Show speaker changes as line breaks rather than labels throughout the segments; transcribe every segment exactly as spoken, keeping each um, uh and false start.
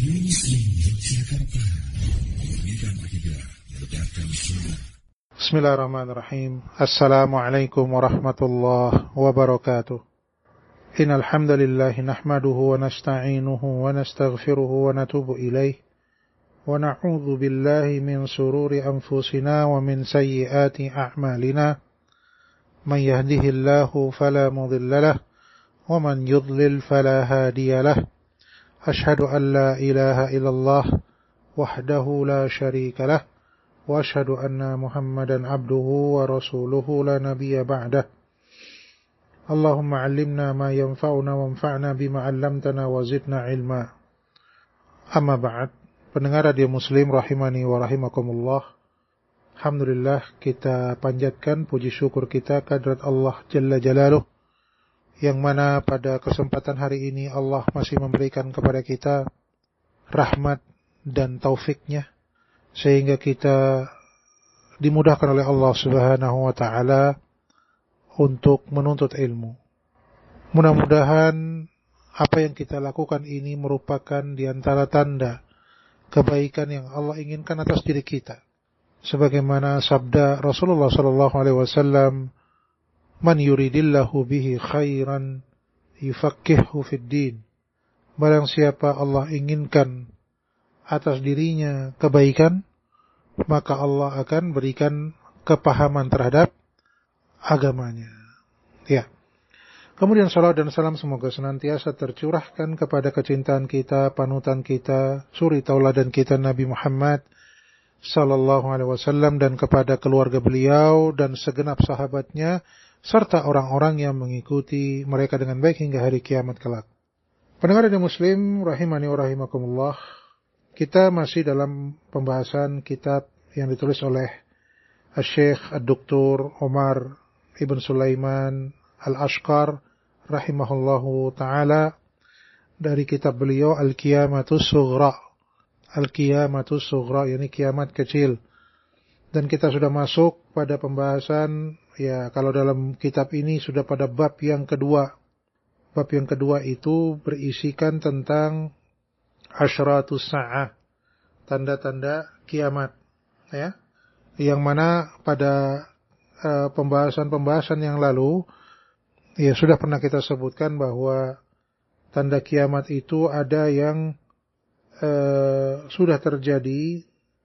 Muslim Yogyakarta, memurnikan akidah, meledakkan sunnah.
Bismillahirrahmanirrahim. Assalamualaikum warahmatullahi wabarakatuh. Innal hamdalillah nahmaduhu wa nasta'inuhu wa nastaghfiruhu wa natubu ilaih wa na'udzu billahi min sururi anfusina wa min sayyiati a'malina. Man yahdihillahu fala mudilla lahu wa man yudlil fala hadiya lahu. Ashhadu an la ilaha illallah wahdahu la syarika lah wa ashhadu anna Muhammadan abduhu wa rasuluhu la nabiyya ba'dah. Allahumma 'allimna ma yanfa'una wanfa'na bima 'allamtana wa zidna ilma. Amma ba'd. Pendengar radio Muslim rahimani wa rahimakumullah. Alhamdulillah, kita panjatkan puji syukur kita kehadirat Allah Jalla Jalaluh, yang mana pada kesempatan hari ini Allah masih memberikan kepada kita rahmat dan taufiknya, sehingga kita dimudahkan oleh Allah Subhanahu wa ta'ala untuk menuntut ilmu. Mudah-mudahan apa yang kita lakukan ini merupakan di antara tanda kebaikan yang Allah inginkan atas diri kita. Sebagaimana sabda Rasulullah sallallahu alaihi wasallam, man yuridillahu bihi khairan yufaqqihhu fid din. Barang siapa Allah inginkan atas dirinya kebaikan, maka Allah akan berikan kepahaman terhadap agamanya. Ya. Kemudian salawat dan salam semoga senantiasa tercurahkan kepada kecintaan kita, panutan kita, suri tauladan kita Nabi Muhammad sallallahu alaihi wasallam, dan kepada keluarga beliau dan segenap sahabatnya, serta orang-orang yang mengikuti mereka dengan baik hingga hari kiamat kelak. Pendengar radio Muslim rahimani wa rahimakumullah, kita masih dalam pembahasan kitab yang ditulis oleh Syekh Ad-Doktor Omar Ibn Sulaiman Al-Ashqar rahimahullahu ta'ala, dari kitab beliau Al-Qiyamatus Sughra. Al-Qiyamatus Sughra, yakni kiamat kecil. Dan kita sudah masuk pada pembahasan, ya, kalau dalam kitab ini sudah pada bab yang kedua. Bab yang kedua itu berisikan tentang asyratus sa'ah, tanda-tanda kiamat, ya. Yang mana pada uh, pembahasan-pembahasan yang lalu, ya, sudah pernah kita sebutkan bahwa tanda kiamat itu ada yang uh, sudah terjadi,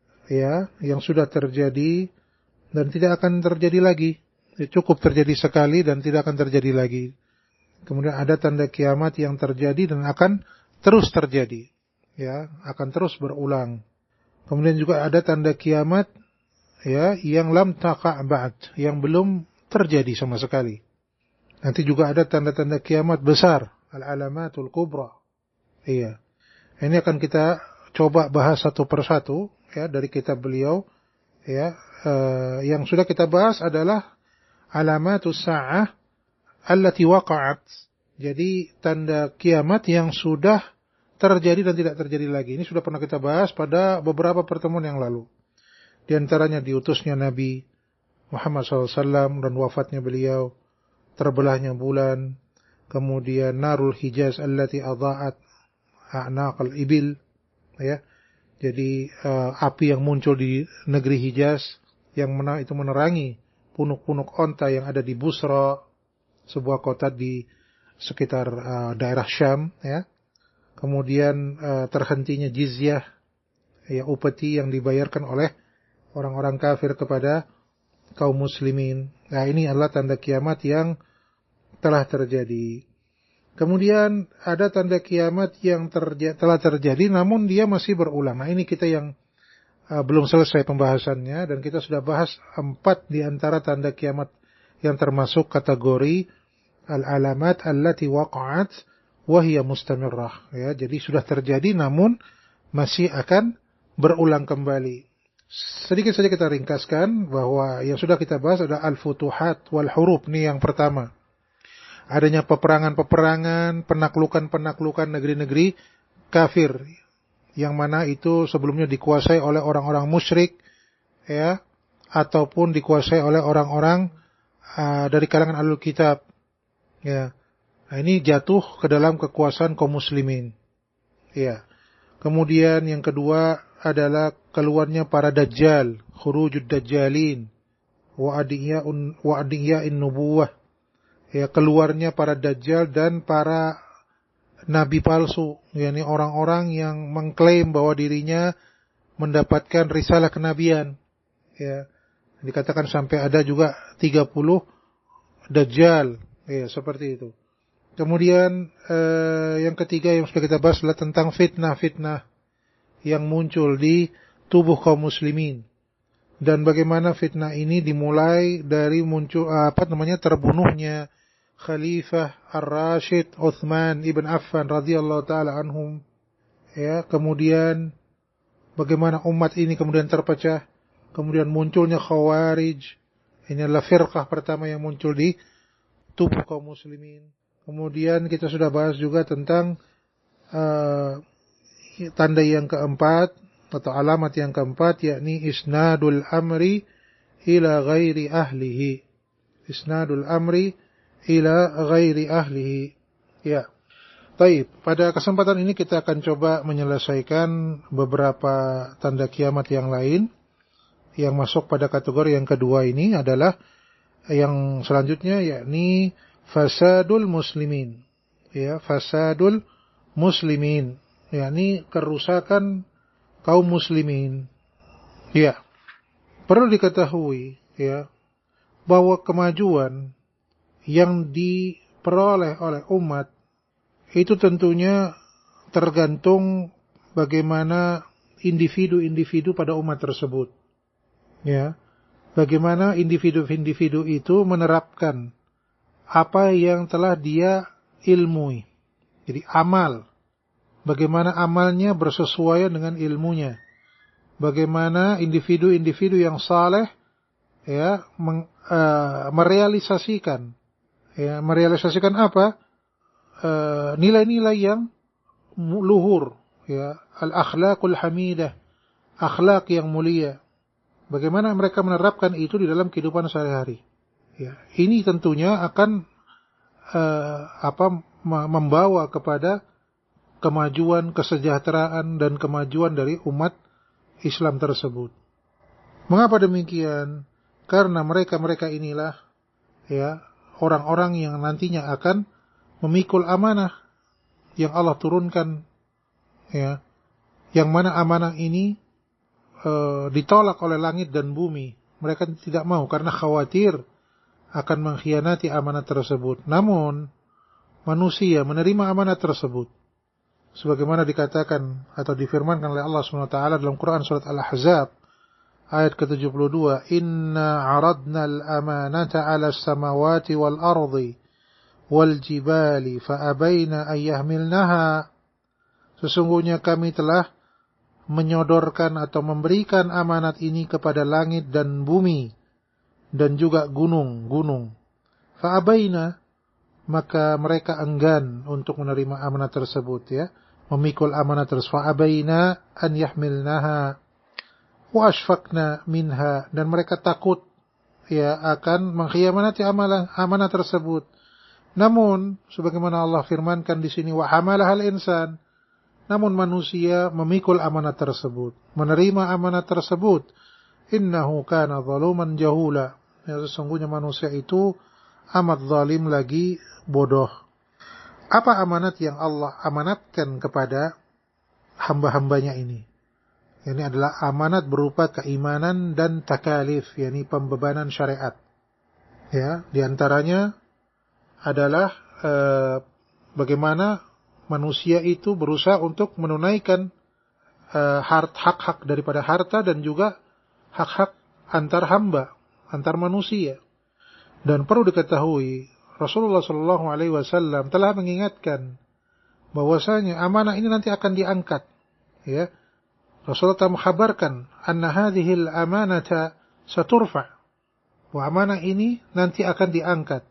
ya, yang sudah terjadi dan tidak akan terjadi lagi. Cukup terjadi sekali dan tidak akan terjadi lagi. Kemudian ada tanda kiamat yang terjadi dan akan terus terjadi, ya, akan terus berulang. Kemudian juga ada tanda kiamat, ya, yang lam taqa' ba'd, yang belum terjadi sama sekali. Nanti juga ada tanda-tanda kiamat besar, al-alamatul kubra. Iya. Ini akan kita coba bahas satu persatu, ya, dari kitab beliau, ya. Uh, yang sudah kita bahas adalah alamatus sa'ah allati waqa'at. Jadi tanda kiamat yang sudah terjadi dan tidak terjadi lagi. Ini sudah pernah kita bahas pada beberapa pertemuan yang lalu. Di antaranya diutusnya Nabi Muhammad shallallahu alaihi wasallam dan wafatnya beliau, terbelahnya bulan, kemudian narul Hijaz allati adha'at a'naqal ibil, ya. Jadi uh, api yang muncul di negeri Hijaz yang mana itu menerangi punuk-punuk onta yang ada di Busra, sebuah kota di sekitar uh, daerah Syam, ya. Kemudian uh, terhentinya jizyah, ya, upeti yang dibayarkan oleh orang-orang kafir kepada kaum muslimin. Nah, ini adalah tanda kiamat yang telah terjadi. Kemudian ada tanda kiamat yang terja- telah terjadi namun dia masih berulang. Nah, ini kita yang uh, belum selesai pembahasannya, dan kita sudah bahas empat di antara tanda kiamat yang termasuk kategori al-alamat allati waqa'at wa hiya mustamirrah, ya. Jadi sudah terjadi namun masih akan berulang kembali. Sedikit saja kita ringkaskan bahwa yang sudah kita bahas adalah al-futuhat wal huruf. Ini yang pertama. Adanya peperangan-peperangan, penaklukan-penaklukan negeri-negeri kafir, yang mana itu sebelumnya dikuasai oleh orang-orang musyrik, ya, ataupun dikuasai oleh orang-orang uh, dari kalangan Ahlul Kitab, ya. Nah, ini jatuh ke dalam kekuasaan kaum muslimin, ya. Kemudian yang kedua adalah keluarnya para dajjal, khurujud dajjalin, wa adiya'un wa adiya'in nubuwah. Ya, keluarnya para dajjal dan para nabi palsu, yakni orang-orang yang mengklaim bahwa dirinya mendapatkan risalah kenabian. Ya, dikatakan sampai ada juga tiga puluh dajjal, ya, seperti itu. Kemudian eh, yang ketiga yang sudah kita bahas adalah tentang fitnah-fitnah yang muncul di tubuh kaum muslimin, dan bagaimana fitnah ini dimulai dari muncul apa namanya terbunuhnya Khalifah Ar-Rashid Utsman ibn Affan radhiyallahu taala anhum. Ya, kemudian bagaimana umat ini kemudian terpecah, kemudian munculnya Khawarij. Ini adalah firqah pertama yang muncul di tubuh kaum muslimin. Kemudian kita sudah bahas juga tentang uh, tanda yang keempat atau alamat yang keempat, yakni isnadul amri ila ghairi ahlihi. Isnadul amri ila ghairi ahlihi. Ya. Baik, pada kesempatan ini kita akan coba menyelesaikan beberapa tanda kiamat yang lain yang masuk pada kategori yang kedua. Ini adalah yang selanjutnya, yakni fasadul muslimin. Ya, fasadul muslimin, yakni kerusakan kaum muslimin. Ya. Perlu diketahui ya bahwa kemajuan yang diperoleh oleh umat itu tentunya tergantung bagaimana individu-individu pada umat tersebut. Ya. Bagaimana individu-individu itu menerapkan apa yang telah dia ilmui. Jadi amal. Bagaimana amalnya bersesuaian dengan ilmunya. Bagaimana individu-individu yang saleh ya meng, uh, merealisasikan ya merealisasikan apa? Uh, nilai-nilai yang luhur ya, al-akhlaqul hamidah, akhlak yang mulia. Bagaimana mereka menerapkan itu di dalam kehidupan sehari-hari. Ya, ini tentunya akan uh, apa membawa kepada kemajuan, kesejahteraan dan kemajuan dari umat Islam tersebut. Mengapa demikian? Karena mereka-mereka inilah ya orang-orang yang nantinya akan memikul amanah yang Allah turunkan, ya, yang mana amanah ini e, ditolak oleh langit dan bumi. Mereka tidak mau karena khawatir akan mengkhianati amanah tersebut. Namun manusia menerima amanah tersebut, sebagaimana dikatakan atau difirmankan oleh Allah subhanahu wa taala dalam Quran surat Al-Ahzab ayat ke tujuh puluh dua, Inna aradna al-amanata ala samawati wal ardi wal jibali fa'abaina ayyahmilnaha. Sesungguhnya kami telah menyodorkan atau memberikan amanat ini kepada langit dan bumi dan juga gunung-gunung. Fa'abaina, maka mereka enggan untuk menerima amanat tersebut, ya, memikul amanat tersebut. Fa'abaina an yahmilnaha wa ashfaqna minha, dan mereka takut ya akan mengkhianati amalan amanah tersebut. Namun sebagaimana Allah firmankan di sini, wa hamalahal insan, namun manusia memikul amanat tersebut, menerima amanat tersebut. Innahu kana zaluman jahula, ya, sesungguhnya manusia itu amat zalim lagi bodoh. Apa amanat yang Allah amanatkan kepada hamba-hambanya ini? Ini adalah amanat berupa keimanan dan takalif, yakni pembebanan syariat. Ya, di antaranya adalah eh, bagaimana manusia itu berusaha untuk menunaikan eh, hak-hak daripada harta dan juga hak-hak antar hamba, antar manusia. Dan perlu diketahui, Rasulullah shallallahu alaihi wasallam telah mengingatkan bahwasanya amanah ini nanti akan diangkat. Ya, Rasulullah telah mengkhabarkan, anna hadhil amanata saturfa, bahwa amanah ini nanti akan diangkat.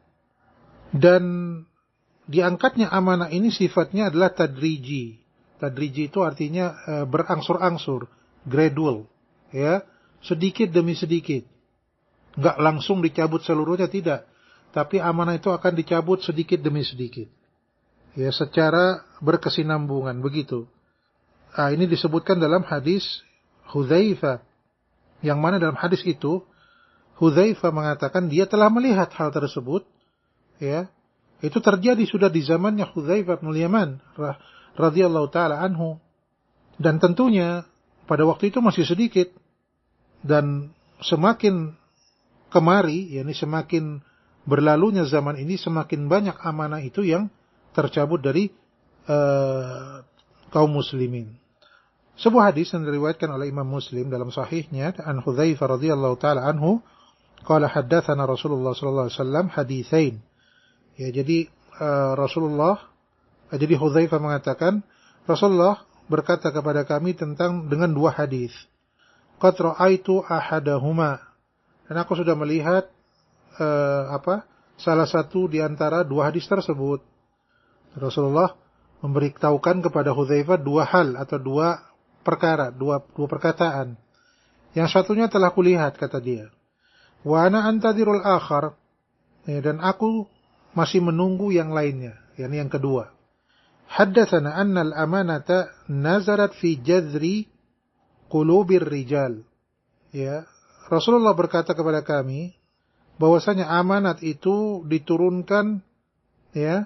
Dan diangkatnya amanah ini sifatnya adalah tadriji. Tadriji itu artinya e, berangsur-angsur, gradual, ya, sedikit demi sedikit. Enggak langsung dicabut seluruhnya, tidak. Tapi amanah itu akan dicabut sedikit demi sedikit. Ya, secara berkesinambungan, begitu. ah, ini disebutkan dalam hadis Hudzaifah, yang mana dalam hadis itu Hudzaifah mengatakan dia telah melihat hal tersebut, ya. Itu terjadi sudah di zamannya Hudzaifah bin Yaman radhiyallahu taala anhu, dan tentunya pada waktu itu masih sedikit, dan semakin kemari, yakni semakin berlalunya zaman ini, semakin banyak amanah itu yang tercabut dari uh, kaum muslimin. Sebuah hadis yang diriwayatkan oleh Imam Muslim dalam sahihnya an Hudzaifah radhiyallahu taala anhu, qala haddatsana Rasulullah sallallahu alaihi wasallam haditsain. Ya, jadi uh, Rasulullah jadi Hudzaifah mengatakan Rasulullah berkata kepada kami tentang dengan dua hadis. Qad ra'aitu ahadahuma. Dan aku sudah melihat uh, apa? salah satu di antara dua hadis tersebut. Rasulullah memberitahukan kepada Hudzaifah dua hal atau dua perkara, dua dua perkataan. Yang satunya telah kulihat, kata dia. Wa ana antadirul akhar. Ya, dan aku masih menunggu yang lainnya, yakni yang kedua. Haddatsana anna al-amanata nazarat fi jadri qulubir rijal. Ya, Rasulullah berkata kepada kami bahwasanya amanat itu diturunkan, ya,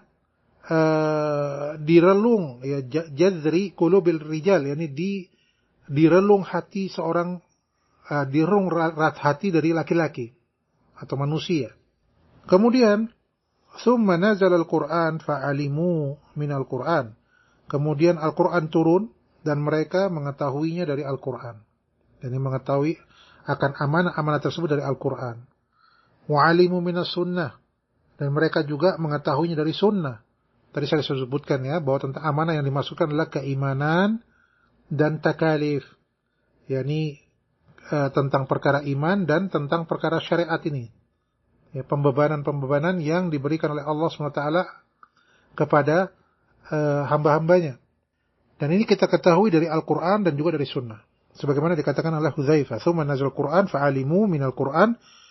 uh, di relung, ya, jadri qulubil rijal, yakni di di relung hati seorang, uh, di relung rat hati dari laki-laki atau manusia. Kemudian Tsumma nazala al-Qur'an fa'alimu minal Qur'an. Kemudian Al-Qur'an turun dan mereka mengetahuinya dari Al-Qur'an. Dan mengetahui akan amanah-amanah tersebut dari Al-Qur'an. Wa'alimu minas sunnah. Dan mereka juga mengetahuinya dari sunnah. Tadi saya sebutkan ya, bahwa tentang amanah yang dimasukkan adalah keimanan dan takalif. yakni uh, tentang perkara iman dan tentang perkara syariat ini. Ya, pembebanan-pembebanan yang diberikan oleh Allah subhanahu wa taala kepada uh, hamba-hambanya. Dan ini kita ketahui dari Al-Quran dan juga dari Sunnah. Sebagaimana dikatakan oleh Hudzaifah, "Tsumma nazal Quran fa'alimu minal Quran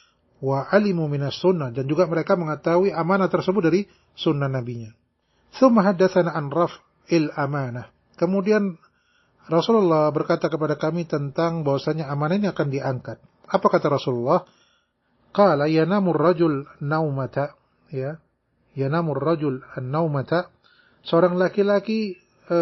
wa alimu minas Sunnah." Dan juga mereka mengetahui amanah tersebut dari Sunnah Nabinya. "Tsumma haddatsana an raf'il amanah." Kemudian Rasulullah berkata kepada kami tentang bahwasanya amanah ini akan diangkat. Apa kata Rasulullah? Qala yanamur rajul naumata, ya. Yanamur rajul an-naumata. Seorang laki-laki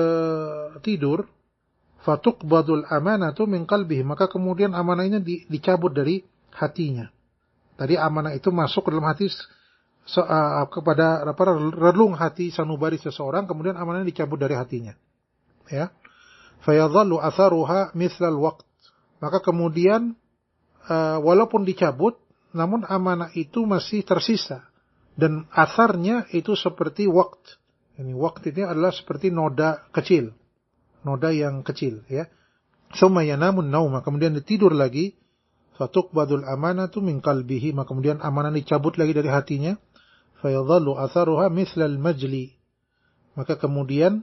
uh, tidur, fatuqbadul amanatu min qalbihi, maka kemudian amanah ini di, dicabut dari hatinya. Tadi amanah itu masuk ke dalam hati so, uh, kepada apa, relung hati sanubari seseorang, kemudian amanah ini dicabut dari hatinya. Ya. Fayadhallu atharuha mithlal waqt. Maka kemudian uh, walaupun dicabut, namun amanah itu masih tersisa. Dan asarnya itu seperti waqt. Ini waqt ini adalah seperti noda kecil. Noda yang kecil, ya. Tsumma yanamun nauma, kemudian ditidur lagi. Fatuqbadul amanatu min qalbihi, maka kemudian amanah dicabut lagi dari hatinya. Fayadhallu atharuha mithlal majli. Maka kemudian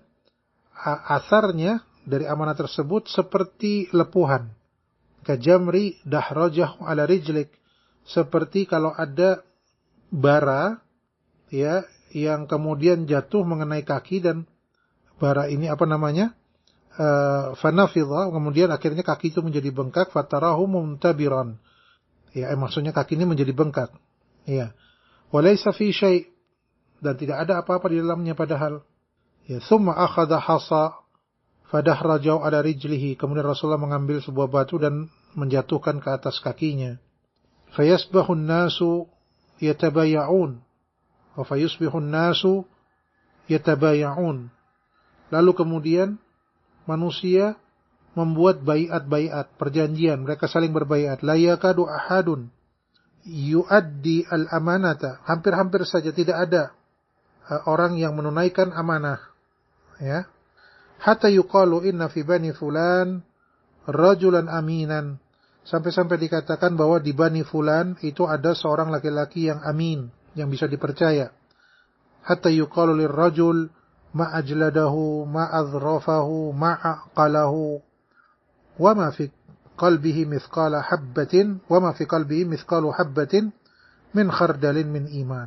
asarnya dari amanah tersebut seperti lepuhan. Kajamri dahrajah ala rijlik. Seperti kalau ada bara, ya, yang kemudian jatuh mengenai kaki, dan bara ini apa namanya? Uh, fanafidha, kemudian akhirnya kaki itu menjadi bengkak, fatarahu muntabiran. Ya, eh, maksudnya kaki ini menjadi bengkak. Ya. Walaysa fi syai', dan tidak ada apa-apa di dalamnya padahal. Ya, thumma akhadha hasa fadahrajau ala rijlihi. Kemudian Rasulullah mengambil sebuah batu dan menjatuhkan ke atas kakinya. Fayasbahun nasu yatabaya'un. Wa fayusbihun nasu yatabaya'un. Lalu kemudian manusia membuat baiat-baiat, perjanjian, mereka saling berbaiat. La yakadu ahadun yuaddi al-amanata. Hampir-hampir saja tidak ada uh, orang yang menunaikan amanah. Ya. Hatta yuqalu inna fi bani fulan rajulan aminan. Sampai-sampai dikatakan bahwa di Bani Fulan itu ada seorang laki-laki yang amin, yang bisa dipercaya. Hatta yuqalu lirrajul ma ajladahu, ma adhrafahu, ma aqalahu, wa ma fi qalbihi mithqala habbatin, wa ma fi qalbihi mithqalu habbatin min khardalin min iman.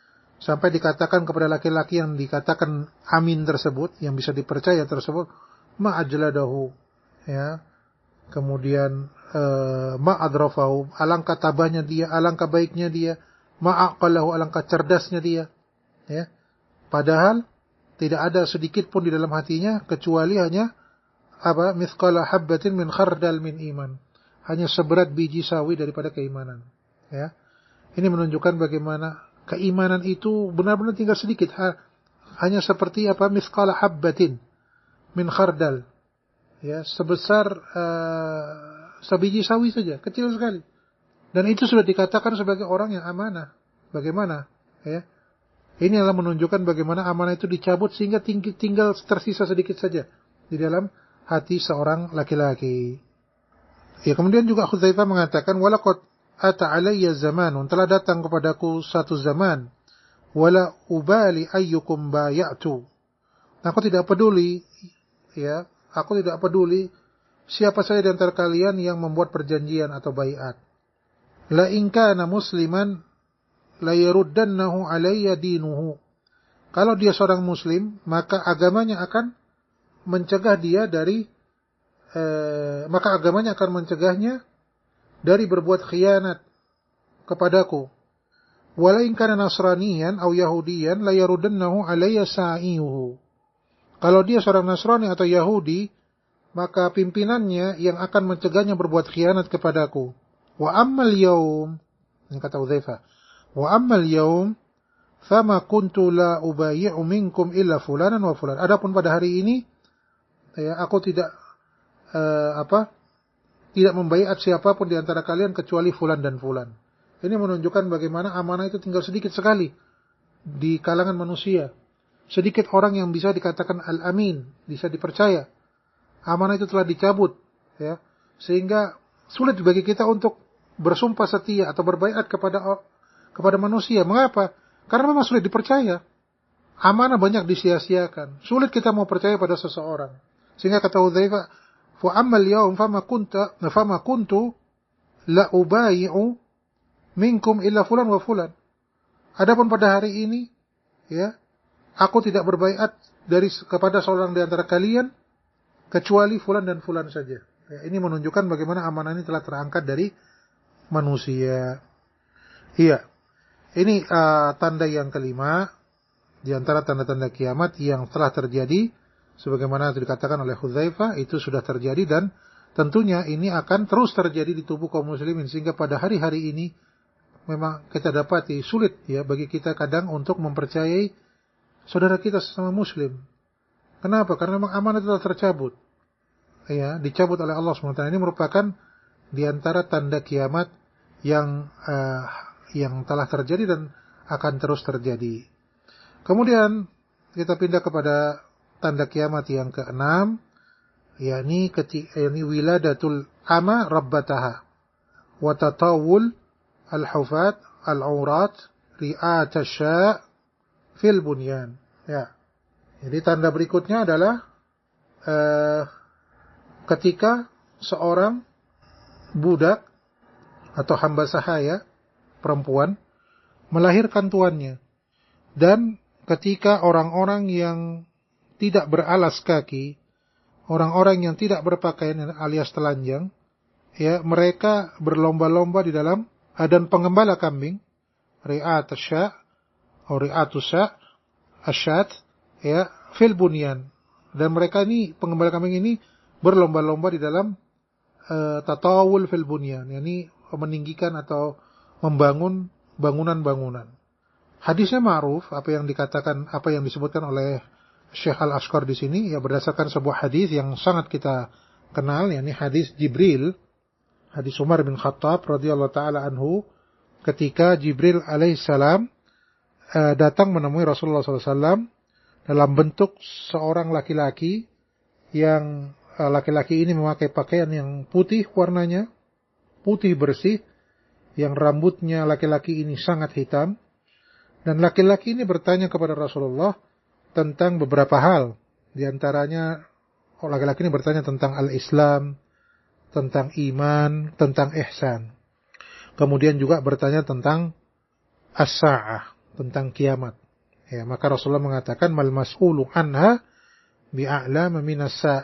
Sampai dikatakan kepada laki-laki yang dikatakan amin tersebut, yang bisa dipercaya tersebut, ma'ajladahu, ya. Kemudian uh, ma'adrafahu, alangkah tabahnya dia, alangkah baiknya dia, ma'aqalahu, alangkah cerdasnya dia, ya. Padahal tidak ada sedikit pun di dalam hatinya kecuali hanya apa? Mithqala habbatin min khardal min iman. Hanya seberat biji sawi daripada keimanan, ya. Ini menunjukkan bagaimana keimanan itu benar-benar tinggal sedikit, hanya seperti apa? Mithqala habbatin min khardal, ya, sebesar uh, sebiji sawi saja, kecil sekali. Dan itu sudah dikatakan sebagai orang yang amanah. Bagaimana, ya? Ini adalah menunjukkan bagaimana amanah itu dicabut sehingga tinggal tersisa sedikit saja di dalam hati seorang laki-laki. Ya, kemudian juga Hudzaifah mengatakan, walaqad ata alayya zamanun, telah datang kepadaku satu zaman, wala ubali ayyukum bay'atu. Aku tidak peduli, ya, aku tidak peduli siapa saja di antara kalian yang membuat perjanjian atau baiat. La in kana musliman la yaruddannahu alayya dinuhu. Kalau dia seorang muslim, maka agamanya akan mencegah dia dari eh, maka agamanya akan mencegahnya dari berbuat khianat kepadaku. Wala in kana nasraniyan aw yahudiyan la yaruddannahu alayya sa'iyuhu. Kalau dia seorang Nasrani atau Yahudi, maka pimpinannya yang akan mencegahnya berbuat khianat kepadaku. Wa ammal yaum, ini kata Hudzaifah, wa ammal yaum fama kuntu la ubayyi'u minkum illa fulanan wa fulan. Adapun pada hari ini, ya, aku tidak uh, apa? tidak membaiat siapapun di antara kalian kecuali fulan dan fulan. Ini menunjukkan bagaimana amanah itu tinggal sedikit sekali di kalangan manusia. Sedikit orang yang bisa dikatakan al-amin, bisa dipercaya. Amanah itu telah dicabut, ya. Sehingga sulit bagi kita untuk bersumpah setia atau berbaiat kepada kepada manusia. Mengapa? Karena memang sulit dipercaya. Amanah banyak disia-siakan. Sulit kita mau percaya pada seseorang. Sehingga kata Hudzaifah, fa ammal yaum fama kunta fama kuntu la ubayyi'u minkum illa fulan wa fulan. Adapun pada hari ini, ya, aku tidak berbaiat dari kepada seorang di antara kalian kecuali fulan dan fulan saja. Ya, ini menunjukkan bagaimana amanah ini telah terangkat dari manusia. Iya. Ini uh, tanda yang kelima di antara tanda-tanda kiamat yang telah terjadi sebagaimana dikatakan oleh Hudzaifah, itu sudah terjadi dan tentunya ini akan terus terjadi di tubuh kaum muslimin sehingga pada hari-hari ini memang kita dapati sulit, ya, bagi kita kadang untuk mempercayai saudara kita sesama muslim. Kenapa? Karena memang amanah telah tercabut. Ya, dicabut oleh Allah subhanahu wa taala. Ini merupakan di antara tanda kiamat yang uh, yang telah terjadi dan akan terus terjadi. Kemudian kita pindah kepada tanda kiamat yang keenam, yakni ketika yakni wiladatul ama rabbataha wa tatawul al-hufat al-aurat ri'at asya' fil bunyan. Ya. Jadi tanda berikutnya adalah uh, ketika seorang budak atau hamba sahaya perempuan melahirkan tuannya, dan ketika orang-orang yang tidak beralas kaki, orang-orang yang tidak berpakaian alias telanjang, ya, mereka berlomba-lomba di dalam dan pengembala kambing, ri'at asya' atau ri'atusa asyad, ya, fil bunyan, dan mereka ini pengembala kambing ini berlomba-lomba di dalam uh, tatawul fil bunyan, yakni meninggikan atau membangun bangunan-bangunan. Hadisnya ma'ruf, apa yang dikatakan, apa yang disebutkan oleh Syekh Al-Ashqar di sini, ya, berdasarkan sebuah hadis yang sangat kita kenal, yakni hadis Jibril, hadis Umar bin Khattab radhiyallahu taala anhu, ketika Jibril alaihissalam uh, datang menemui Rasulullah sallallahu alaihi wasallam dalam bentuk seorang laki-laki yang uh, laki-laki ini memakai pakaian yang putih warnanya, putih bersih, yang rambutnya laki-laki ini sangat hitam, dan laki-laki ini bertanya kepada Rasulullah tentang beberapa hal. Di antaranya, laki-laki ini bertanya tentang al-Islam, tentang iman, tentang ihsan. Kemudian juga bertanya tentang as-sa'ah, tentang kiamat. Ya, maka Rasulullah mengatakan, mal mas'ulu anha bi'a'lama minas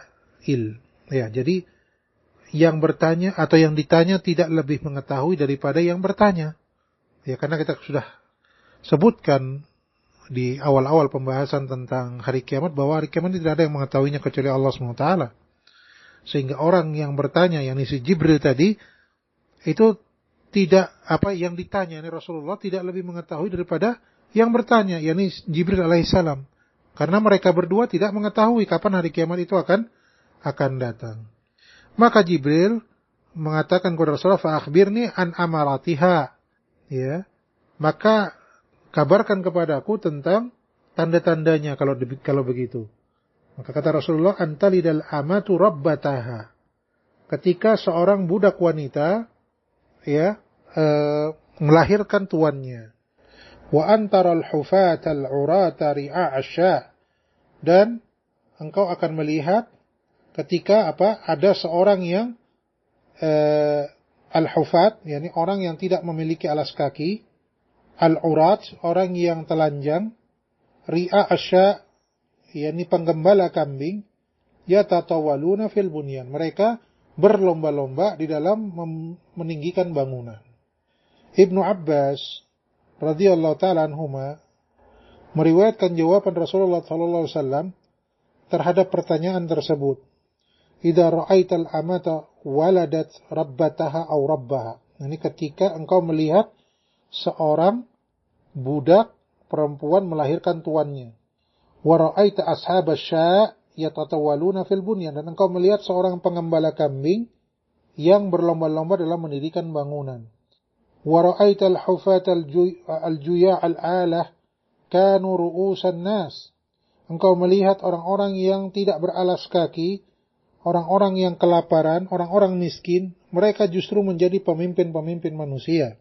as-sa'il. Ya, jadi yang bertanya atau yang ditanya tidak lebih mengetahui daripada yang bertanya. Ya, karena kita sudah sebutkan di awal-awal pembahasan tentang hari kiamat bahwa hari kiamat tidak ada yang mengetahuinya kecuali Allah subhanahu wa taala. Sehingga orang yang bertanya, yang si Jibril tadi, itu tidak apa yang ditanya ini Rasulullah tidak lebih mengetahui daripada yang bertanya, yakni Jibril alaihissalam. Karena mereka berdua tidak mengetahui kapan hari kiamat itu akan akan datang. Maka Jibril mengatakan kepada Rasulullah, "Fa akhbirni an amaratiha." Ya. Maka kabarkan kepadaku tentang tanda-tandanya kalau kalau begitu. Maka kata Rasulullah, "Antalidal amatu rabbataha." Ketika seorang budak wanita ya e, melahirkan tuannya. Wa antaral hufatal urata ri'a'asya. Dan engkau akan melihat ketika apa ada seorang yang e, al-hufat, yakni orang yang tidak memiliki alas kaki, al-urat, orang yang telanjang, ri'a'asya, yakni penggembala kambing, yatatawaluna fil bunyan. Mereka berlomba-lomba di dalam meninggikan bangunan. Ibnu Abbas radhiyallahu ta'ala anhuma meriwayatkan jawaban Rasulullah sallallahu alaihi wasallam terhadap pertanyaan tersebut. Idza ra'aital amata waladat rabbataha aw rabbaha. Ini ketika engkau melihat seorang budak perempuan melahirkan tuannya. Wa ra'aita ashabasy sya' yatatawaluna fil bunyan, dan engkau melihat seorang pengembala kambing yang berlomba-lomba dalam mendirikan bangunan. Wa ra'aital hufatal al-juya' al-alah kanu ru'usan nas. Engkau melihat orang-orang yang tidak beralas kaki, orang-orang yang kelaparan, orang-orang miskin, mereka justru menjadi pemimpin-pemimpin manusia.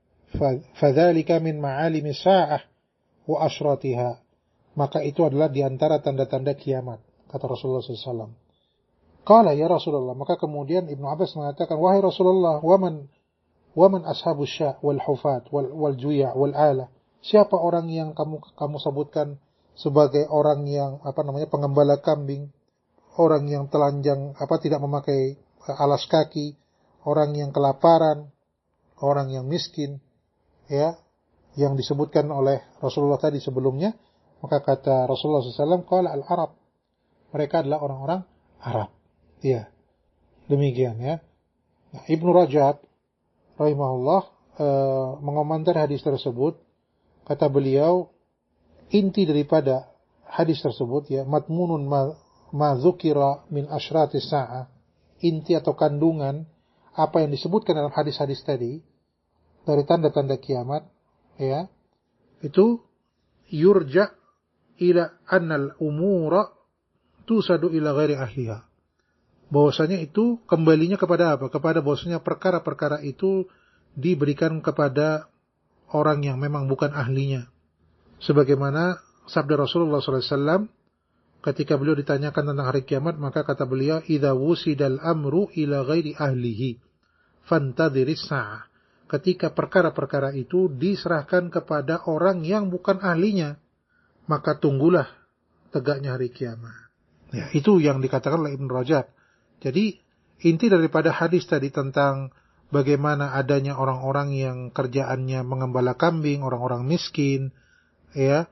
Fadzalika min ma'alimi sa'ah wa asyratiha. Maka itu adalah diantara tanda-tanda kiamat, kata Rasulullah sallallahu alaihi wasallam. Qala ya Rasulullah, maka kemudian Ibnu Abbas mengatakan, wahai Rasulullah, waman waman ashabus sya' wal hufat wal wal juya' wal ala. Siapa orang yang kamu kamu sebutkan sebagai orang yang apa namanya pengembala kambing, orang yang telanjang, apa tidak memakai alas kaki, orang yang kelaparan, orang yang miskin, ya, yang disebutkan oleh Rasulullah tadi sebelumnya. Maka kata Rasulullah sallallahu alaihi wasallam, qala al-Arab. Mereka adalah orang-orang Arab. Ya. Demikian ya. Nah, Ibnu Rajab rahimahullah e, mengomentari hadis tersebut, kata beliau, inti daripada hadis tersebut ya, matmunun ma, ma dzukira min asyratis sa'ah. Inti atau kandungan apa yang disebutkan dalam hadis-hadis tadi dari tanda-tanda kiamat ya, itu yurja' ila annal umura tusadu ila ghairi ahliha. Bahwasanya itu kembalinya kepada apa? Kepada bahwasanya perkara-perkara itu diberikan kepada orang yang memang bukan ahlinya. Sebagaimana sabda Rasulullah sallallahu alaihi wasallam ketika beliau ditanyakan tentang hari kiamat, maka kata beliau, idza wusidal amru ila ghairi ahlihi fantadhiris sa'ah. Ketika perkara-perkara itu diserahkan kepada orang yang bukan ahlinya, maka tunggulah tegaknya hari kiamat. Ya, itu yang dikatakan oleh Ibnu Rajab. Jadi inti daripada hadis tadi tentang bagaimana adanya orang-orang yang kerjaannya mengembala kambing, orang-orang miskin, ya,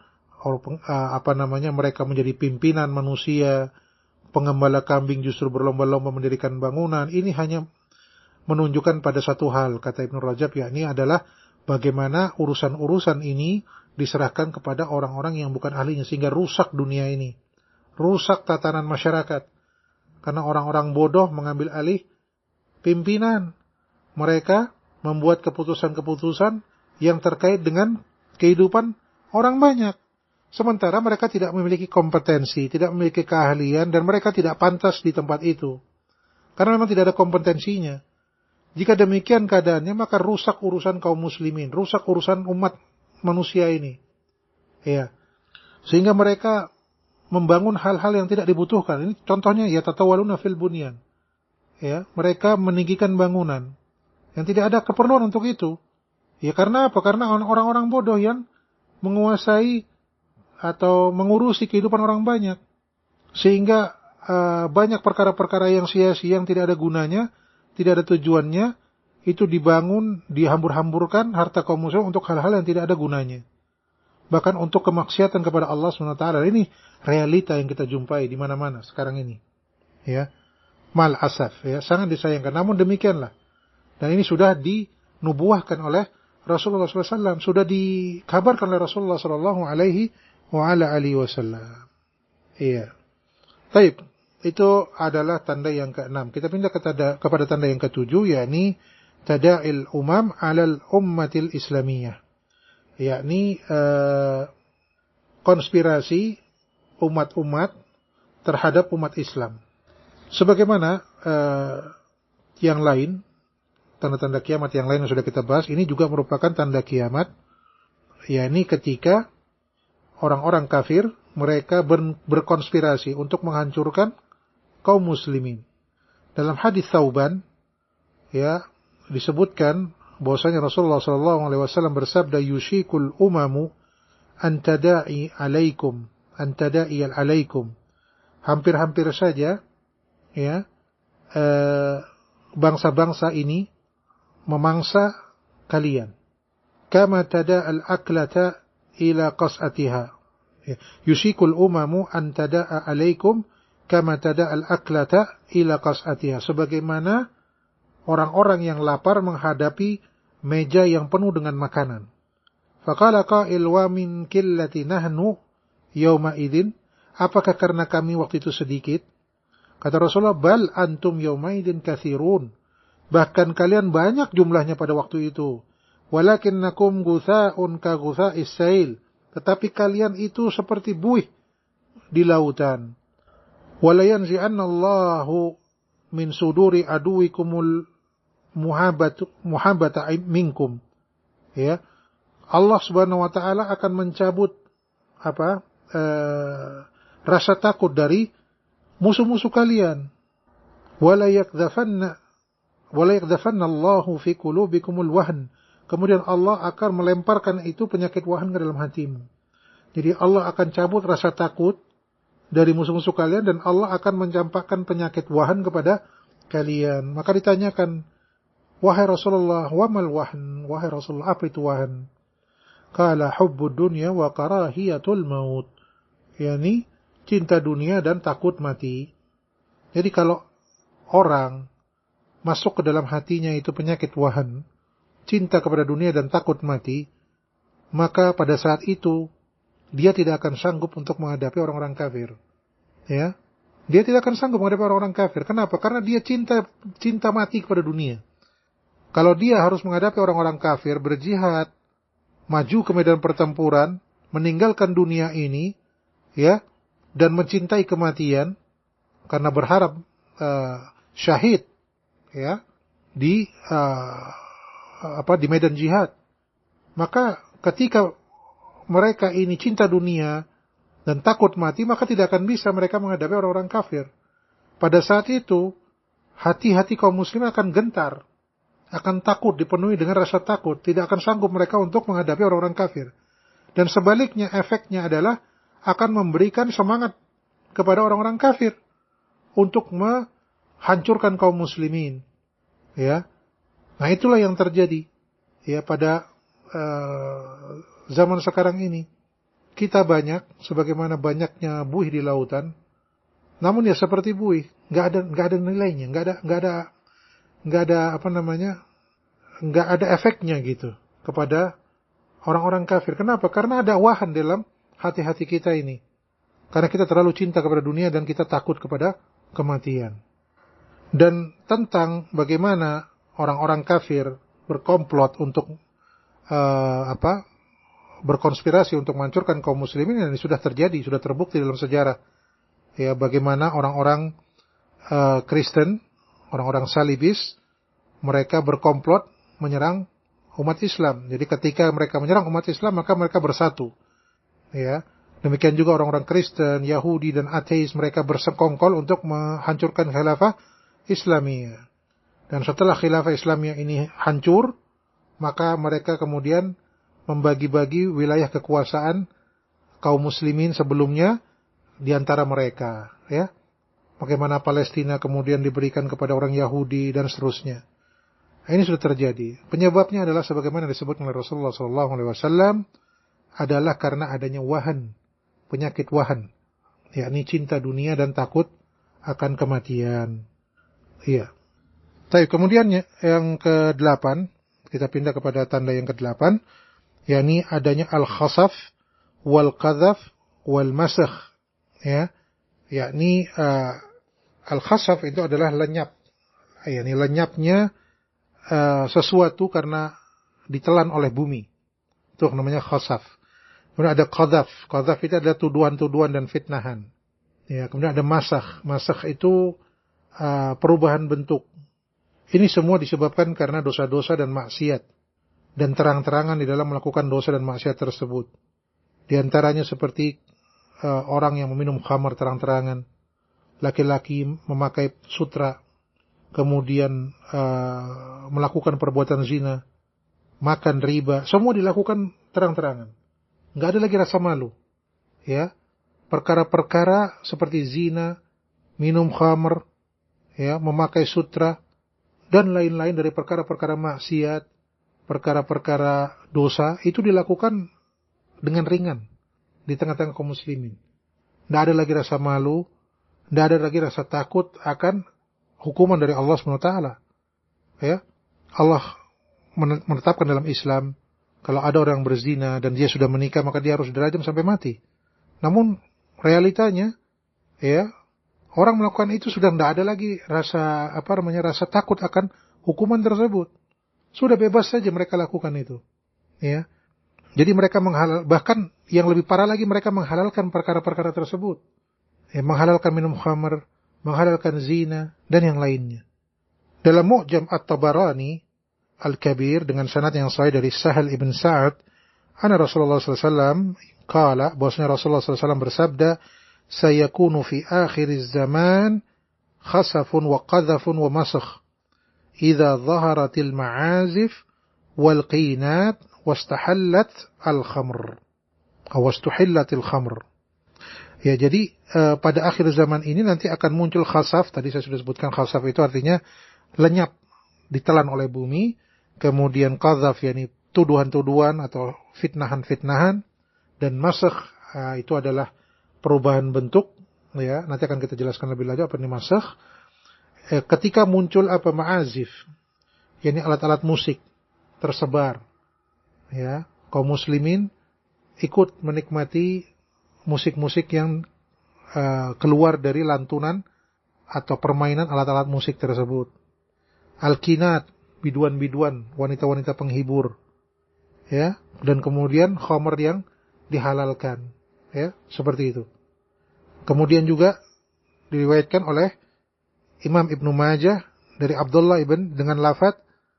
apa namanya mereka menjadi pimpinan manusia, pengembala kambing justru berlomba-lomba mendirikan bangunan. Ini hanya menunjukkan pada satu hal, kata Ibnu Rajab, yakni adalah bagaimana urusan-urusan ini diserahkan kepada orang-orang yang bukan ahlinya, sehingga rusak dunia ini, rusak tatanan masyarakat, karena orang-orang bodoh mengambil alih pimpinan. Mereka membuat keputusan-keputusan yang terkait dengan kehidupan orang banyak, sementara mereka tidak memiliki kompetensi, tidak memiliki keahlian, dan mereka tidak pantas di tempat itu, karena memang tidak ada kompetensinya. Jika demikian keadaannya, maka rusak urusan kaum muslimin, rusak urusan umat manusia ini. Ya. Sehingga mereka membangun hal-hal yang tidak dibutuhkan. Ini contohnya ya tatawaluna fil bunyan. Ya, mereka meninggikan bangunan yang tidak ada keperluan untuk itu. Ya karena apa? Karena orang-orang bodoh yang menguasai atau mengurusi kehidupan orang banyak. Sehingga uh, banyak perkara-perkara yang sia-sia, yang tidak ada gunanya, tidak ada tujuannya, itu dibangun, dihambur-hamburkan harta kaum muslimin untuk hal-hal yang tidak ada gunanya. Bahkan untuk kemaksiatan kepada Allah subhanahu wa taala. Ini realita yang kita jumpai di mana-mana sekarang ini. Ya. Mal asaf, ya, sangat disayangkan. Namun demikianlah. Dan ini sudah dinubuahkan oleh Rasulullah shallallahu alaihi wasallam, sudah dikabarkan oleh Rasulullah shallallahu alaihi wasallam. Iya. Baik, itu adalah tanda yang keenam. Kita pindah ke tanda, kepada tanda yang ketujuh, yakni tada'il umam 'alal ummatil islamiyah. Yakni uh, konspirasi umat-umat terhadap umat Islam. Sebagaimana uh, yang lain, tanda-tanda kiamat yang lain yang sudah kita bahas, ini juga merupakan tanda kiamat, yakni ketika orang-orang kafir mereka ber, berkonspirasi untuk menghancurkan kaum muslimin. Dalam hadis Thauban, ya, disebutkan bahwasanya Rasulullah shallallahu alaihi wasallam bersabda, yushikul umamu an tada'i alaikum, an tada'i alaikum. Hampir-hampir saja, ya, eh, bangsa-bangsa ini memangsa kalian. Kama tada'al aklata ila qas'atiha. Yushikul umamu an tada'a alaikum kama tada'al aklata ila qas'atiha. Sebagaimana orang-orang yang lapar menghadapi meja yang penuh dengan makanan. Faqala qa'il wa min killati nahnu yawma idzin. Apakah karena kami waktu itu sedikit? Kata Rasulullah, bal antum yawma idzin katsirun. Bahkan kalian banyak jumlahnya pada waktu itu. Walakinnakum gutha'un ka gutha'is sail. Tetapi kalian itu seperti buih di lautan. Wala yanzi'anna Allahu min suduri aduwikumul muhabbatu muhabbata minkum. Ya. Allah Subhanahu wa taala akan mencabut apa? Uh, rasa takut dari musuh-musuh kalian. Wala yakdhafanna wala yakdhafanna Allahu fi qulubikumul wahn. Kemudian Allah akan melemparkan itu penyakit wahan ke dalam hatimu. Jadi Allah akan cabut rasa takut dari musuh-musuh kalian dan Allah akan mencampakkan penyakit wahan kepada kalian. Maka ditanyakan, wahai Rasulullah, wa mal wahn? Wahai Rasulullah, apa itu wahan? Qala hubbud dunya wa karahiyatul maut. Yani cinta dunia dan takut mati. Jadi kalau orang masuk ke dalam hatinya itu penyakit wahan, cinta kepada dunia dan takut mati, maka pada saat itu dia tidak akan sanggup untuk menghadapi orang-orang kafir. Ya, dia tidak akan sanggup menghadapi orang-orang kafir. Kenapa? Karena dia cinta cinta mati kepada dunia. Kalau dia harus menghadapi orang-orang kafir, berjihad, maju ke medan pertempuran, meninggalkan dunia ini, ya, dan mencintai kematian karena berharap uh, syahid, ya, di uh, apa di medan jihad. Maka ketika mereka ini cinta dunia dan takut mati, maka tidak akan bisa mereka menghadapi orang-orang kafir. Pada saat itu, hati-hati kaum muslimin akan gentar, akan takut, dipenuhi dengan rasa takut, tidak akan sanggup mereka untuk menghadapi orang-orang kafir. Dan sebaliknya, efeknya adalah akan memberikan semangat kepada orang-orang kafir untuk menghancurkan kaum muslimin. Ya. Nah, itulah yang terjadi ya pada uh, zaman sekarang ini. Kita banyak, sebagaimana banyaknya buih di lautan, namun ya seperti buih, nggak ada nggak ada nilainya, nggak ada nggak ada nggak ada apa namanya, nggak ada efeknya gitu kepada orang-orang kafir. Kenapa? Karena ada wahan dalam hati-hati kita ini. Karena kita terlalu cinta kepada dunia dan kita takut kepada kematian. Dan tentang bagaimana orang-orang kafir berkomplot untuk uh, apa? berkonspirasi untuk menghancurkan kaum muslimin, ini sudah terjadi, sudah terbukti dalam sejarah. Ya, bagaimana orang-orang uh, Kristen, orang-orang salibis, mereka berkomplot menyerang umat Islam. Jadi ketika mereka menyerang umat Islam, maka mereka bersatu. Ya, demikian juga orang-orang Kristen, Yahudi dan ateis, mereka bersekongkol untuk menghancurkan khilafah Islamiyah. Dan setelah khilafah Islamiyah ini hancur, maka mereka kemudian membagi-bagi wilayah kekuasaan kaum muslimin sebelumnya di antara mereka, ya. bagaimana Palestina kemudian diberikan kepada orang Yahudi dan seterusnya. Nah, ini sudah terjadi. Penyebabnya adalah sebagaimana disebut oleh Rasulullah shallallahu alaihi wasallam, adalah karena adanya wahan, penyakit wahan, yakni cinta dunia dan takut akan kematian. Iya. Tapi kemudian yang kedelapan, kita pindah kepada tanda yang kedelapan, yakni adanya al-khasaf wal qadhaf wal masakh, ya. Yakni uh, al-khasaf itu adalah lenyap. Yakni lenyapnya uh, sesuatu karena ditelan oleh bumi. Itu namanya khasaf. Kemudian ada qadhaf. Qadhaf itu adalah tuduhan-tuduhan dan fitnahan. Ya, kemudian ada masakh. Masakh itu uh, perubahan bentuk. Ini semua disebabkan karena dosa-dosa dan maksiat. Dan terang-terangan di dalam melakukan dosa dan maksiat tersebut. Di antaranya seperti uh, orang yang meminum khamar terang-terangan. Laki-laki memakai sutra. Kemudian uh, melakukan perbuatan zina. Makan riba. Semua dilakukan terang-terangan. Nggak ada lagi rasa malu. Ya. Perkara-perkara seperti zina, minum khamar, ya, memakai sutra, dan lain-lain dari perkara-perkara maksiat, perkara-perkara dosa, itu dilakukan dengan ringan di tengah-tengah kaum muslimin. Tidak ada lagi rasa malu, tidak ada lagi rasa takut akan hukuman dari Allah subhanahu wa taala. Ya, Allah menetapkan dalam Islam, kalau ada orang berzina dan dia sudah menikah, maka dia harus dirajam sampai mati. Namun realitanya, ya, orang melakukan itu sudah tidak ada lagi rasa apa namanya rasa takut akan hukuman tersebut. Sudah bebas saja mereka lakukan itu. Ya. Jadi mereka menghalal, bahkan yang lebih parah lagi mereka menghalalkan perkara-perkara tersebut. Ya, menghalalkan minum khamar, menghalalkan zina dan yang lainnya. Dalam Mu'jam At-Tabarani Al-Kabir dengan sanad yang sahih dari Sahal ibn Sa'ad, anna Rasulullah sallallahu alaihi wasallam qala, bahwasanya Rasulullah sallallahu alaihi wasallam bersabda, sayakunu fi akhiriz zaman khasafun wa qadhafun wa masakh idza dhaharatil ma'azif wal qinat wastahallat al khamr atau wastuhillatil khamr. Ya, jadi uh, pada akhir zaman ini nanti akan muncul khasaf. Tadi saya sudah sebutkan khasaf itu artinya lenyap, ditelan oleh bumi. Kemudian qadhaf, yakni tuduhan-tuduhan atau fitnahan-fitnahan, dan masakh uh, itu adalah perubahan bentuk, ya, nanti akan kita jelaskan lebih lanjut apa ini masakh. Eh, ketika muncul apa ma'azif, yakni alat-alat musik tersebar, ya, kaum muslimin ikut menikmati musik-musik yang uh, keluar dari lantunan atau permainan alat-alat musik tersebut. Al-kinat, biduan-biduan, wanita-wanita penghibur, ya, dan kemudian khamr yang dihalalkan, ya, seperti itu. Kemudian juga diriwayatkan oleh Imam Ibnu Majah dari Abdullah ibn dengan lafaz,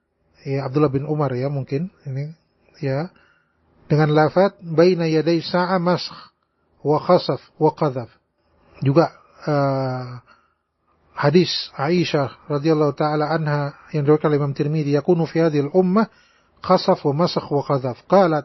ya, Abdullah bin Umar, ya, mungkin ini, ya, dengan lafaz baina yaday sa'a masakh wa khasaf wa qadhaf. Juga uh, hadis Aisyah radhiyallahu taala anha yang diriwayatkan oleh Imam Tirmidzi, yakunu fi hadhihi al-ummah khasaf wa masakh wa qadhaf. Qalat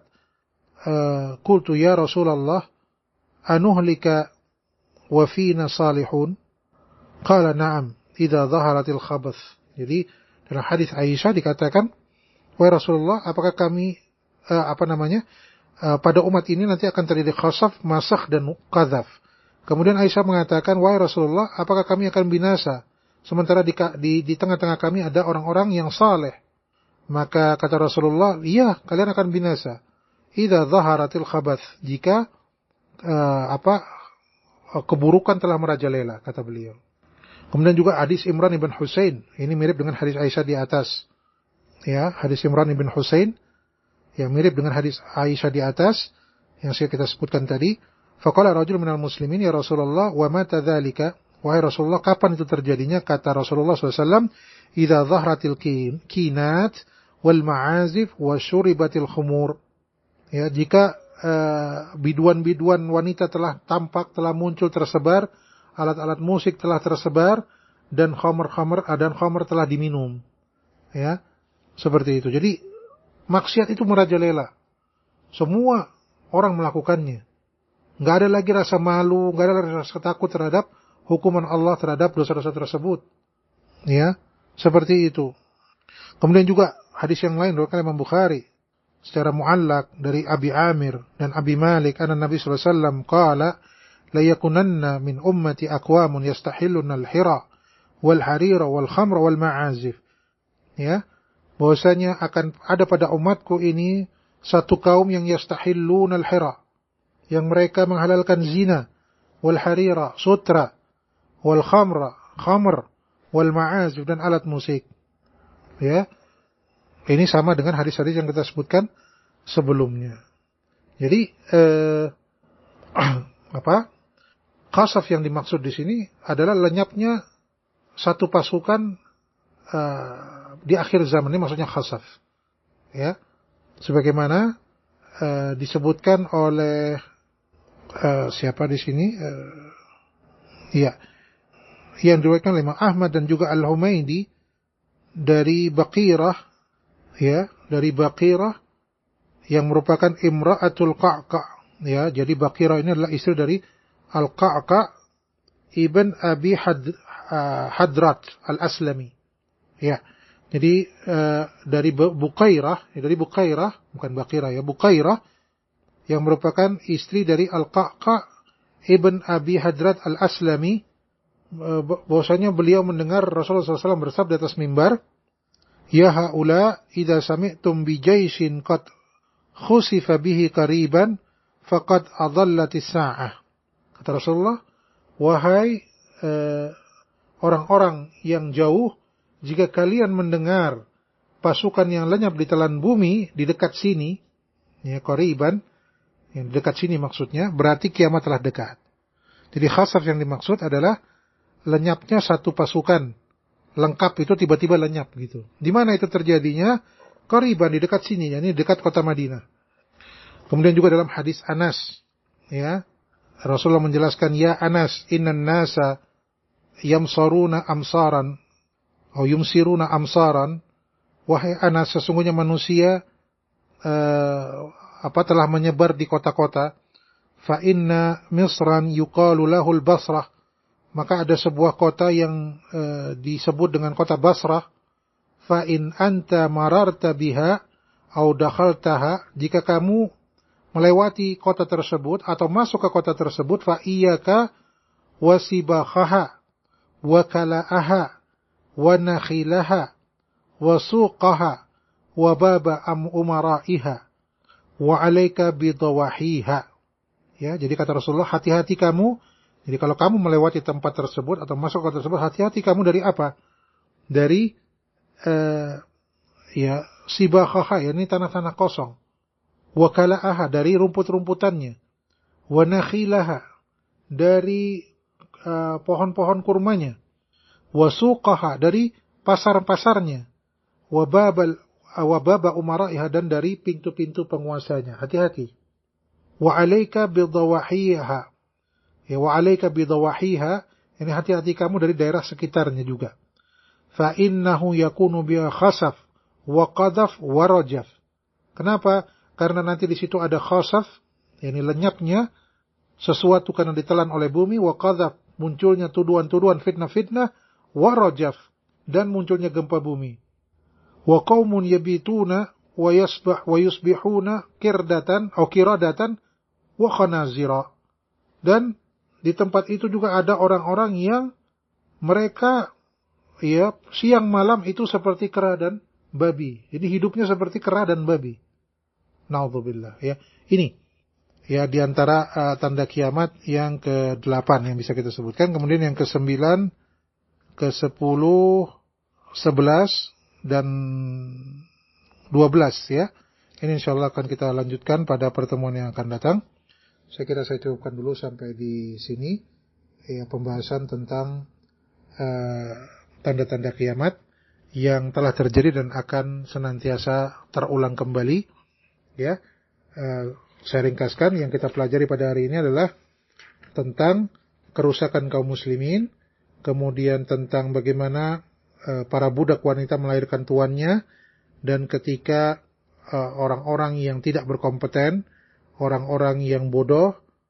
uh, qultu ya Rasulullah anuhlika wa fina salihun? Qala na'am idza dhaharatil khabath. Jadi dalam hadis Aisyah dikatakan, wahai Rasulullah, apakah kami uh, apa namanya uh, pada umat ini nanti akan terjadi khasaf, masakh dan qadhaf. Kemudian Aisyah mengatakan, wahai Rasulullah, apakah kami akan binasa sementara di, di, di tengah-tengah kami ada orang-orang yang saleh? Maka kata Rasulullah, iya, kalian akan binasa. Idza dhaharatil khabath, jika uh, apa keburukan telah merajalela, kata beliau. Kemudian juga hadis Imran ibn Husain, ini mirip dengan hadis Aisyah di atas. Ya, hadis Imran ibn Husain yang mirip dengan hadis Aisyah di atas yang saya kita sebutkan tadi. Faqala rajul minal muslimin, ya Rasulullah, wa mata dzalika? Wahai Rasulullah, kapan itu terjadinya? Kata Rasulullah sallallahu alaihi wasallam, idza dhahratil kinat wal ma'azif wa syuribatil khumur. Ya, jika uh, biduan-biduan wanita telah tampak, telah muncul, tersebar, alat-alat musik telah tersebar, dan khamr-khamr dan khamr telah diminum. Ya, seperti itu. Jadi maksiat itu merajalela. Semua orang melakukannya. Nggak ada lagi rasa malu, nggak ada lagi rasa takut terhadap hukuman Allah terhadap dosa-dosa tersebut. Ya, seperti itu. Kemudian juga hadis yang lain diriwayatkan Imam Bukhari secara muallaq dari Abi Amir dan Abi Malik, anna Nabi sallallahu alaihi wasallam qala la yakunanna min ummati aqwamun yastahilluna al-hira wal harira wal khamra wal ma'azif. Ya, bahwasanya akan ada pada umatku ini satu kaum yang yastahilluna al-hira, yang mereka menghalalkan zina, wal harira, sutra, wal khamra, khamr, wal ma'azif, dan alat musik. Ya, ini sama dengan hadis-hadis yang kita sebutkan sebelumnya. Jadi eh, apa? Khasaf yang dimaksud di sini adalah lenyapnya satu pasukan uh, di akhir zaman. Ini maksudnya khasaf. Ya, sebagaimana uh, disebutkan oleh uh, siapa di sini? Uh, ya, yang diriwayatkan oleh Imam Ahmad dan juga Al-Humaidi dari Baqirah, ya, dari Baqirah yang merupakan Imra'atul Qa'qa'. Ya, jadi Baqirah ini adalah istri dari Al-Qa'qa' ibn Abi Had, uh, Hadrat Al-Aslami. Ya, jadi uh, dari Buqairah, dari Buqairah, bukan Baqirah ya, Buqairah yang merupakan istri dari Al-Qa'qa' ibn Abi Hadrat Al-Aslami, uh, bahwasanya beliau mendengar Rasulullah sallallahu alaihi wasallam bersabda di atas mimbar, "Ya haula idza sami'tum bi jaishin qad khusifa bihi qariban faqad adallatis sa'ah." Kata Rasulullah, wahai eh, orang-orang yang jauh, jika kalian mendengar pasukan yang lenyap di telan bumi di dekat sini, ya, qariban, yang dekat sini maksudnya, berarti kiamat telah dekat. Jadi khasaf yang dimaksud adalah lenyapnya satu pasukan lengkap itu tiba-tiba lenyap gitu. Di mana itu terjadinya? Qariban, di dekat sini, yakni dekat kota Madinah. Kemudian juga dalam hadis Anas, ya, Rasulullah menjelaskan, ya Anas, innan nasa yamsaruna amsaran atau yumsiruna amsaran. Wahai Anas, sesungguhnya manusia uh, apa telah menyebar di kota-kota. Fa inna Misran yuqalu lahul Basrah. Maka ada sebuah kota yang uh, disebut dengan kota Basrah. Fa in anta mararta biha au dakhaltaha, jika kamu melewati kota tersebut atau masuk ke kota tersebut, fa iyyaka wasibakhaha wa kalaaha wa nakhilaha wa suqaha wa baba am umaraiha wa alaika bidawahiha. Ya, jadi kata Rasulullah, hati-hati kamu. Jadi kalau kamu melewati tempat tersebut atau masuk ke kota tersebut, hati-hati kamu dari apa? Dari uh, ya sibakhaha, yakni tanah-tanah kosong. Wa kala'aha, dari rumput-rumputannya. Wa nakhilaha, dari uh, pohon-pohon kurmanya. Wa suqaha, dari pasar-pasarnya. Wa babal wa baba umara'iha, dan dari pintu-pintu penguasanya. Hati-hati. Wa 'alaika bidawahiha. Ya, wa 'alaika bidawahiha, ini hati-hati kamu dari daerah sekitarnya juga. Fa innahu yakunu biha khasaf wa qadhaf wa rajaf. Kenapa? Karena nanti di situ ada khasaf, yakni lenyapnya sesuatu karena ditelan oleh bumi, wa qadhaf, munculnya tuduhan-tuduhan, fitnah-fitnah, wa rajaf, dan munculnya gempa bumi. Wa qaumun yabituna wa yasbah wa yusbihuna kirdatan atau kiradatan wa khanazira. Dan di tempat itu juga ada orang-orang yang mereka ya siang malam itu seperti kera dan babi. Jadi hidupnya seperti kera dan babi. Na'udzubillah, ya. Ini ya di antara uh, tanda kiamat yang kedelapan yang bisa kita sebutkan. Kemudian yang kesembilan, kesepuluh, sebelas dan dua belas ya. Ini insyaallah akan kita lanjutkan pada pertemuan yang akan datang. Saya kira saya cukupkan dulu sampai di sini ya, pembahasan tentang uh, tanda-tanda kiamat yang telah terjadi dan akan senantiasa terulang kembali. Ya, uh, saya ringkaskan yang kita pelajari pada hari ini adalah tentang kerusakan kaum muslimin, kemudian tentang bagaimana uh, para budak wanita melahirkan tuannya, dan ketika uh, orang-orang yang tidak berkompeten, orang-orang yang bodoh,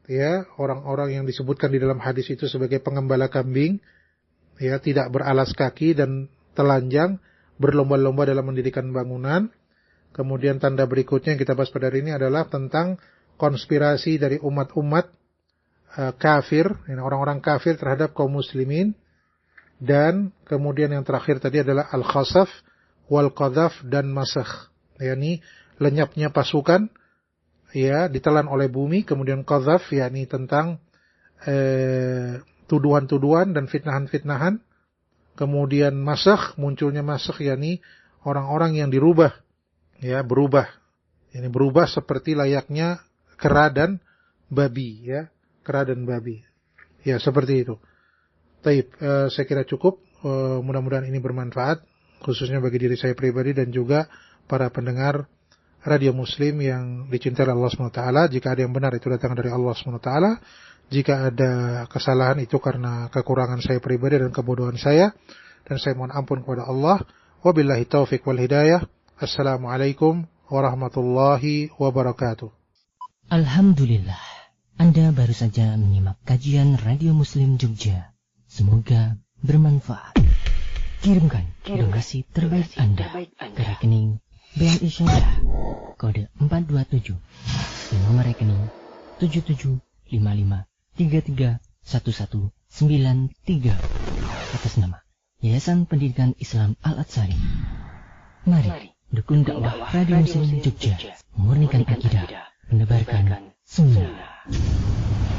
ya, orang-orang yang disebutkan di dalam hadis itu sebagai pengembala kambing, ya, tidak beralas kaki dan telanjang, berlomba-lomba dalam mendirikan bangunan. Kemudian tanda berikutnya yang kita bahas pada hari ini adalah tentang konspirasi dari umat-umat uh, kafir, orang-orang kafir terhadap kaum muslimin. Dan kemudian yang terakhir tadi adalah al-khasaf, wal-qadhaf, dan masakh, yakni lenyapnya pasukan, ya, ditelan oleh bumi. Kemudian qadhaf, yakni tentang eh, tuduhan-tuduhan dan fitnahan-fitnahan. Kemudian masakh, munculnya masakh, yakni orang-orang yang dirubah, ya, berubah, ini berubah seperti layaknya kera dan babi, ya, kera dan babi, ya, seperti itu. Taib, eh, saya kira cukup. Eh, mudah-mudahan ini bermanfaat, khususnya bagi diri saya pribadi dan juga para pendengar radio Muslim yang dicintai Allah subhanahu wa taala. Jika ada yang benar itu datang dari Allah subhanahu wa taala. Jika ada kesalahan itu karena kekurangan saya pribadi dan kebodohan saya, dan saya mohon ampun kepada Allah. Wabillahi taufik wal hidayah. Assalamualaikum warahmatullahi wabarakatuh.
Alhamdulillah, Anda baru saja menyimak kajian Radio Muslim Jogja. Semoga bermanfaat. Kirimkan donasi terbaik Anda ke rekening B N I Syariah kode empat dua tujuh, nomor rekening tujuh tujuh lima lima tiga tiga satu satu sembilan tiga atas nama Yayasan Pendidikan Islam Al-Atsari. Mari dukung dakwah Radio Muslim Jogja, memurnikan akidah, menebarkan sunnah.